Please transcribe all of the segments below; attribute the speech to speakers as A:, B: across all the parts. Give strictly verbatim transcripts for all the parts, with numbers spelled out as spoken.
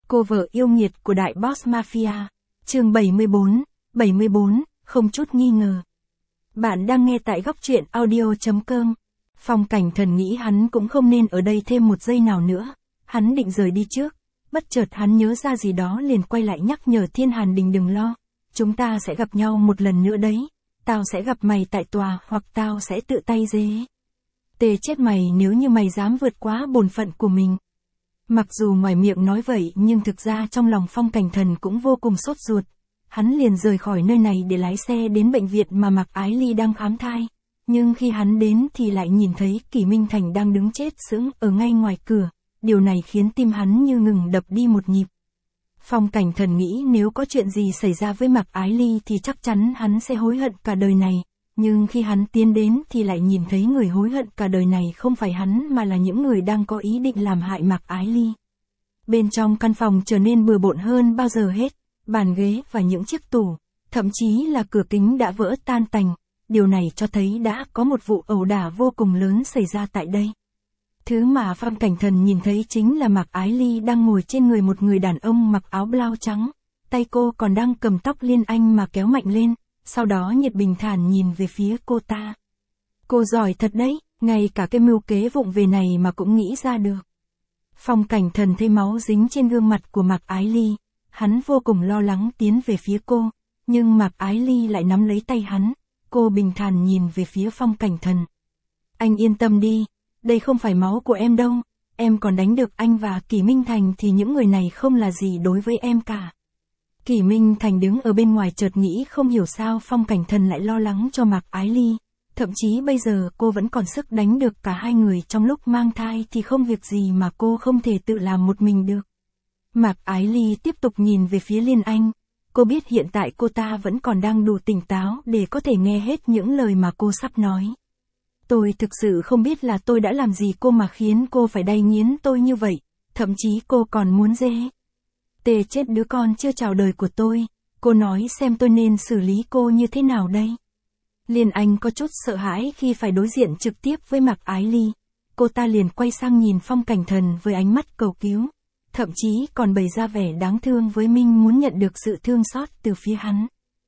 A: Cô vợ yêu nghiệt của đại boss mafia. Chương bảy mươi bốn, bảy mươi bốn, không chút nghi ngờ. Bạn đang nghe tại góc truyện audio chấm com. Phong Cảnh Thần nghĩ hắn cũng không nên ở đây thêm một giây nào nữa. Hắn định rời đi trước. Bất chợt hắn nhớ ra gì đó liền quay lại nhắc nhở Thiên Hàn Đình đừng lo. Chúng ta sẽ gặp nhau một lần nữa đấy. Tao sẽ gặp mày tại tòa hoặc tao sẽ tự tay dế. Tê chết mày nếu như mày dám vượt quá bổn phận của mình. Mặc dù ngoài miệng nói vậy nhưng thực ra trong lòng Phong Cảnh Thần cũng vô cùng sốt ruột. Hắn liền rời khỏi nơi này để lái xe đến bệnh viện mà Mạc Ái Ly đang khám thai. Nhưng khi hắn đến thì lại nhìn thấy Kỷ Minh Thành đang đứng chết sững ở ngay ngoài cửa. Điều này khiến tim hắn như ngừng đập đi một nhịp. Phong Cảnh Thần nghĩ nếu có chuyện gì xảy ra với Mạc Ái Ly thì chắc chắn hắn sẽ hối hận cả đời này. Nhưng khi hắn tiến đến thì lại nhìn thấy người hối hận cả đời này không phải hắn mà là những người đang có ý định làm hại Mạc Ái Ly. Bên trong căn phòng trở nên bừa bộn hơn bao giờ hết, bàn ghế và những chiếc tủ, thậm chí là cửa kính đã vỡ tan tành. Điều này cho thấy đã có một vụ ẩu đả vô cùng lớn xảy ra tại đây. Thứ mà Phong Cảnh Thần nhìn thấy chính là Mạc Ái Ly đang ngồi trên người một người đàn ông mặc áo blau trắng, tay cô còn đang cầm tóc Liên Anh mà kéo mạnh lên. Sau đó nhiệt bình thản nhìn về phía cô ta. Cô giỏi thật đấy, ngay cả cái mưu kế vụng về này mà cũng nghĩ ra được. Phong Cảnh Thần thấy máu dính trên gương mặt của Mạc Ái Ly. Hắn vô cùng lo lắng tiến về phía cô, nhưng Mạc Ái Ly lại nắm lấy tay hắn. Cô bình thản nhìn về phía Phong Cảnh Thần. Anh yên tâm đi, đây không phải máu của em đâu. Em còn đánh được anh và Kỷ Minh Thành thì những người này không là gì đối với em cả. Kỷ Minh Thành đứng ở bên ngoài chợt nghĩ không hiểu sao Phong Cảnh Thần lại lo lắng cho Mạc Ái Ly. Thậm chí bây giờ cô vẫn còn sức đánh được cả hai người trong lúc mang thai thì không việc gì mà cô không thể tự làm một mình được. Mạc Ái Ly tiếp tục nhìn về phía Liên Anh. Cô biết hiện tại cô ta vẫn còn đang đủ tỉnh táo để có thể nghe hết những lời mà cô sắp nói. Tôi thực sự không biết là tôi đã làm gì cô mà khiến cô phải đay nghiến tôi như vậy. Thậm chí cô còn muốn dê. Tê chết đứa con chưa chào đời của tôi, cô nói xem tôi nên xử lý cô như thế nào đây. Liên Anh có chút sợ hãi khi phải đối diện trực tiếp với Mạc Ái Ly. Cô ta liền quay sang nhìn Phong Cảnh Thần với ánh mắt cầu cứu, thậm chí còn bày ra vẻ đáng thương với Minh muốn nhận được sự thương xót từ phía hắn.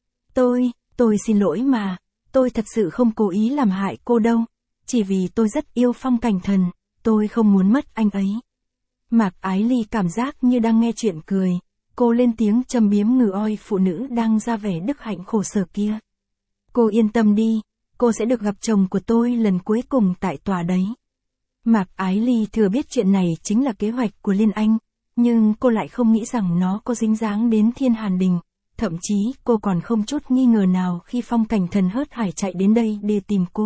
A: Tôi, tôi xin lỗi mà, tôi thật sự không cố ý làm hại cô đâu, chỉ vì tôi rất yêu Phong Cảnh Thần, tôi không muốn mất anh ấy. Mạc Ái Ly cảm giác như đang nghe chuyện cười, cô lên tiếng châm biếm ngừ oi phụ nữ đang ra vẻ đức hạnh khổ sở kia. Cô yên tâm đi, cô sẽ được gặp chồng của tôi lần cuối cùng tại tòa đấy. Mạc Ái Ly thừa biết chuyện này chính là kế hoạch của Liên Anh, nhưng cô lại không nghĩ rằng nó có dính dáng đến Thiên Hàn Đình. Thậm chí cô còn không chút nghi ngờ nào khi Phong Cảnh Thần hớt hải chạy đến đây để tìm cô.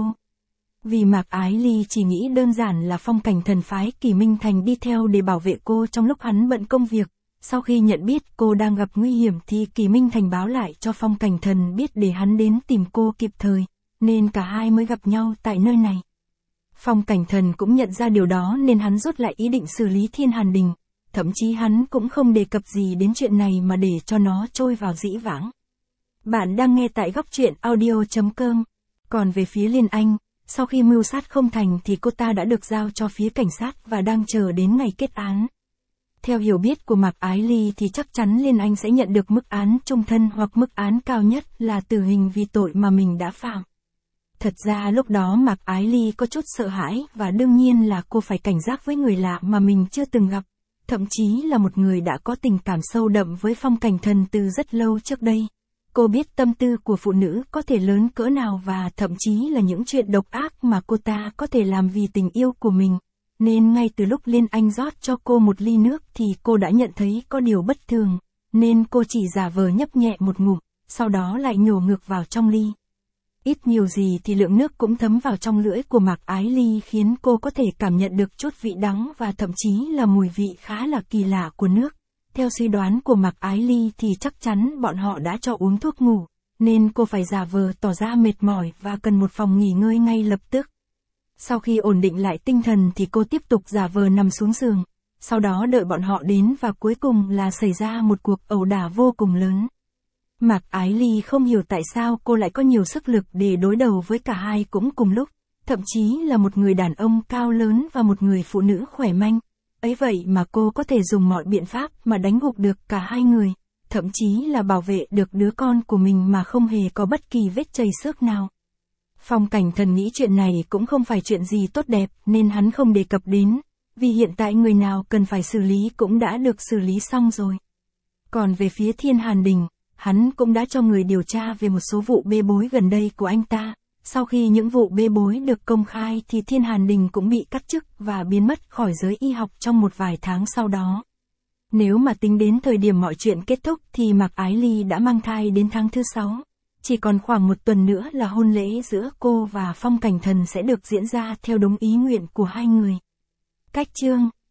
A: Vì Mạc Ái Ly chỉ nghĩ đơn giản là Phong Cảnh Thần phái Kỷ Minh Thành đi theo để bảo vệ cô trong lúc hắn bận công việc. Sau khi nhận biết cô đang gặp nguy hiểm thì Kỷ Minh Thành báo lại cho Phong Cảnh Thần biết để hắn đến tìm cô kịp thời, nên cả hai mới gặp nhau tại nơi này. Phong Cảnh Thần cũng nhận ra điều đó nên hắn rút lại ý định xử lý Thiên Hàn Đình. Thậm chí hắn cũng không đề cập gì đến chuyện này mà để cho nó trôi vào dĩ vãng. Bạn đang nghe tại góc truyện audio chấm com. Còn về phía Liên Anh, sau khi mưu sát không thành thì cô ta đã được giao cho phía cảnh sát và đang chờ đến ngày kết án. Theo hiểu biết của Mạc Ái Ly thì chắc chắn Liên Anh sẽ nhận được mức án chung thân hoặc mức án cao nhất là tử hình vì tội mà mình đã phạm. Thật ra lúc đó Mạc Ái Ly có chút sợ hãi và đương nhiên là cô phải cảnh giác với người lạ mà mình chưa từng gặp. Thậm chí là một người đã có tình cảm sâu đậm với Phong Cảnh Thần từ rất lâu trước đây. Cô biết tâm tư của phụ nữ có thể lớn cỡ nào và thậm chí là những chuyện độc ác mà cô ta có thể làm vì tình yêu của mình. Nên ngay từ lúc Liên Anh rót cho cô một ly nước thì cô đã nhận thấy có điều bất thường. Nên cô chỉ giả vờ nhấp nhẹ một ngụm, sau đó lại nhổ ngược vào trong ly. Ít nhiều gì thì lượng nước cũng thấm vào trong lưỡi của Mạc Ái Ly khiến cô có thể cảm nhận được chút vị đắng và thậm chí là mùi vị khá là kỳ lạ của nước. Theo suy đoán của Mạc Ái Ly thì chắc chắn bọn họ đã cho uống thuốc ngủ, nên cô phải giả vờ tỏ ra mệt mỏi và cần một phòng nghỉ ngơi ngay lập tức. Sau khi ổn định lại tinh thần thì cô tiếp tục giả vờ nằm xuống giường, sau đó đợi bọn họ đến và cuối cùng là xảy ra một cuộc ẩu đả vô cùng lớn. Mạc Ái Ly không hiểu tại sao cô lại có nhiều sức lực để đối đầu với cả hai cũng cùng lúc, thậm chí là một người đàn ông cao lớn và một người phụ nữ khỏe manh. ấy vậy mà cô có thể dùng mọi biện pháp mà đánh gục được cả hai người, thậm chí là bảo vệ được đứa con của mình mà không hề có bất kỳ vết chầy xước nào. Phong Cảnh Thần nghĩ chuyện này cũng không phải chuyện gì tốt đẹp nên hắn không đề cập đến, vì hiện tại người nào cần phải xử lý cũng đã được xử lý xong rồi. Còn về phía Thiên Hàn Đình, hắn cũng đã cho người điều tra về một số vụ bê bối gần đây của anh ta. Sau khi những vụ bê bối được công khai thì Thiên Hàn Đình cũng bị cắt chức và biến mất khỏi giới y học trong một vài tháng sau đó. Nếu mà tính đến thời điểm mọi chuyện kết thúc thì Mạc Ái Ly đã mang thai đến tháng thứ sáu. Chỉ còn khoảng một tuần nữa là hôn lễ giữa cô và Phong Cảnh Thần sẽ được diễn ra theo đúng ý nguyện của hai người. Cách chương